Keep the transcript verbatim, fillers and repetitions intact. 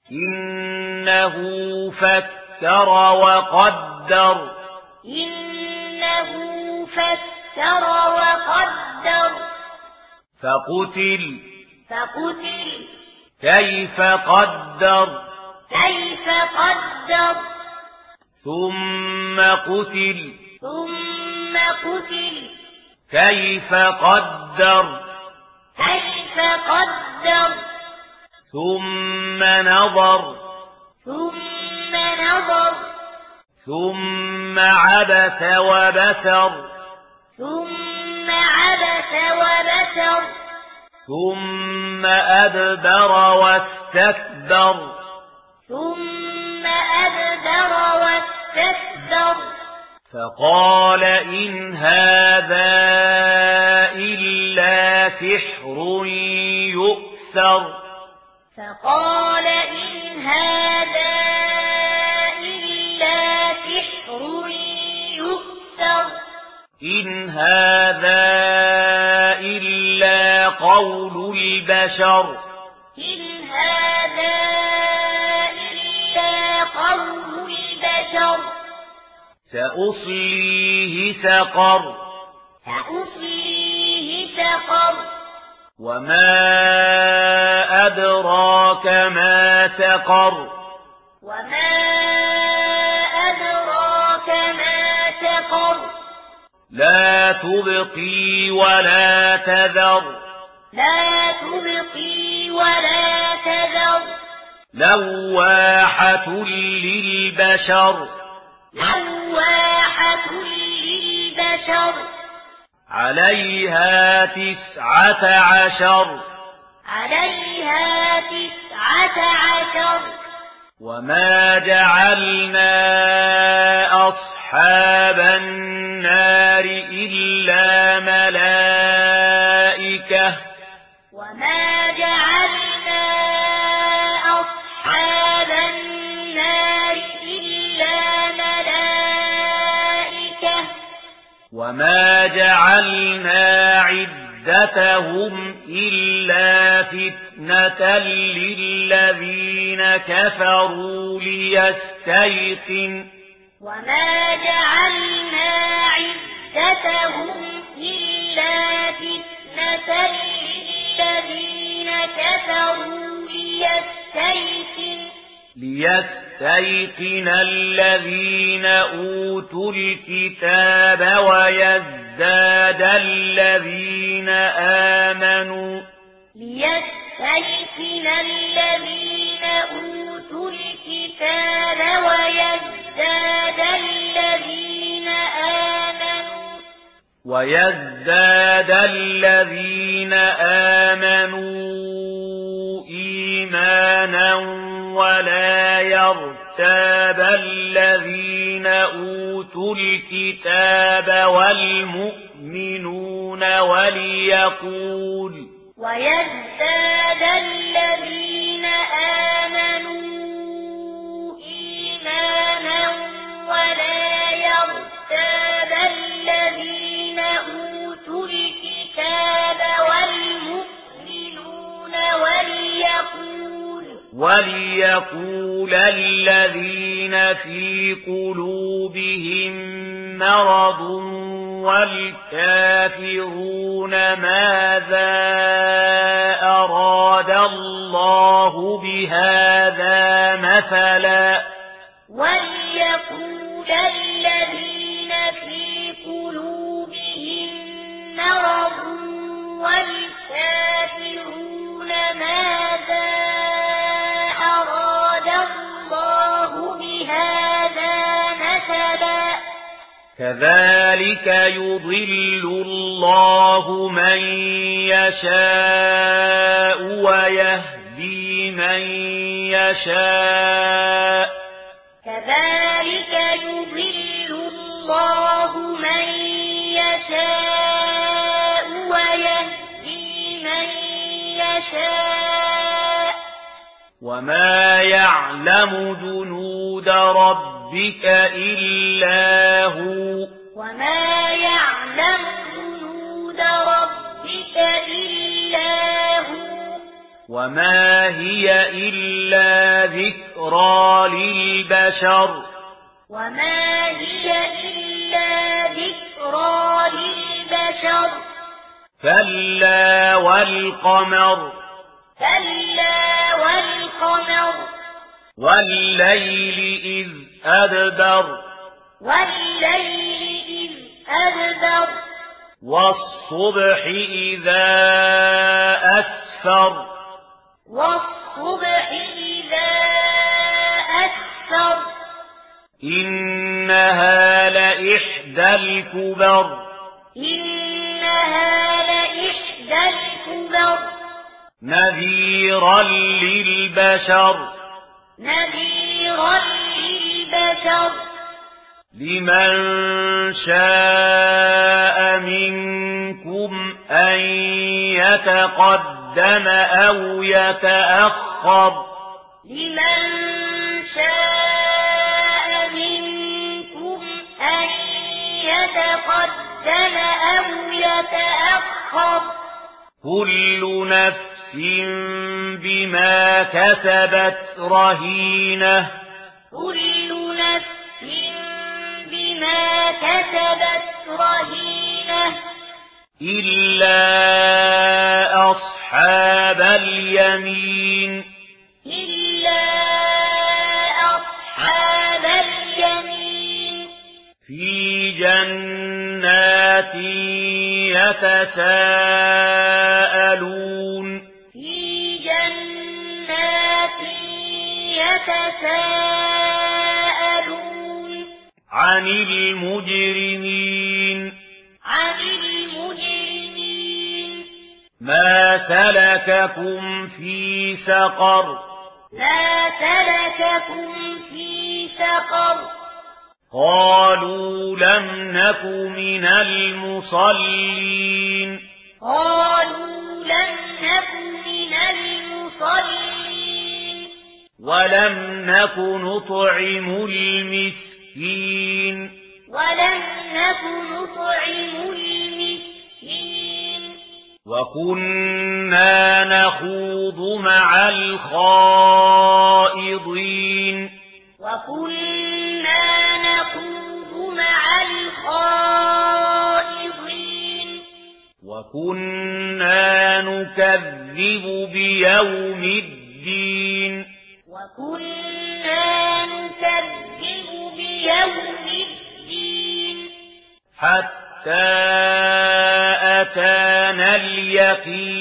إنه فكر وقدر إنه فكر وقدر فقتل فقتل كيف قدر كيف قدر ثم قتل ثم قتل كيف قدر كيف قدر ثم نظر ثم نظر ثم عبس وبسر ثم عبس وبسر ثم أدبر واستكبر ثم أدبر واستكبر فقال إن هذا إلا سحر يؤثر فقال إن هذا إلا سحر يؤثر إن هذا إلا قول البشر إن هذا إلا قول البشر سأصليه سقر سأصليه سقر وما أدراك ما سقر وما أدراك ما سقر لا تبقي ولا تذر لا تبقي ولا تذر لواحة للبشر لواحة للبشر عليها تسعة عشر عليها تسعة عشر وما جعلنا أصحاب النار إلا ملائكة وما جعلنا أصحاب النار إلا ملائكة وما جعلنا عدتهم إلا فتنة للذين كفروا ليستيقن وما جعلنا عدتهم إلا فتنة للذين كفروا ليستيقن ليستيقن الذين أوتوا الكتاب ويزداد الذين آمنوا ليستيقن الذين أوتوا الكتاب ويزداد الذين آمنوا ويزداد الذين آمنوا إيمانا ولا يرتاب الذين أوتوا الكتاب والمؤمنون وليقول ويزداد الذين آمنوا إيمانا ولا يرتاب الذين أوتوا الكتاب والمؤمنون وليقول وليقول الذين في قلوبهم مرض والكافرون ماذا أراد الله بهذا مثلا وليقول الذين في قلوبهم مرض والكافرون ماذا أراد الله بهذا مثلا كذلك يضل الله من يشاء ويهدي من يشاء كذلك يضل الله من يشاء ويهدي من يشاء وما يعلم جنود ربك إلا هو وما يعلم جنود ربك إلا هو وما هي إلا ذكرى للبشر وما هي إلا ذكرى للبشر كلا والقمر كلا والقمر والليل إذ أدبر والليل إذ أدبر والصبح إذا أسفر والصبح إذا أسفر إنها لإحدى الكبر إنها لإحدى الكبر نذيرا للبشر نذيرا للبشر لمن شاء منكم أن يتقدم أو يتأخر لمن شاء منكم أن يتقدم أو يتأخر كل نفس بما كسبت رهينة كل نفس بما كسبت رهينة إلا أصحاب اليمين إلا أصحاب اليمين في جنات يتساءلون في جنات يتساءلون عن المجرمين عن المجرمين ما سلككم في سقر ما سلككم في سقر قالوا لم نك من المصلين قالوا لم نك من المصلين ولم نك نطعم المسكين ولم نك نطعم المسكين وكنا نخوض مع الخائضين وكنا نخوض مع الخائضين وكنا نكذب بيوم الدين وكنا نكذب بيوم الدين حتى أتانا اليقين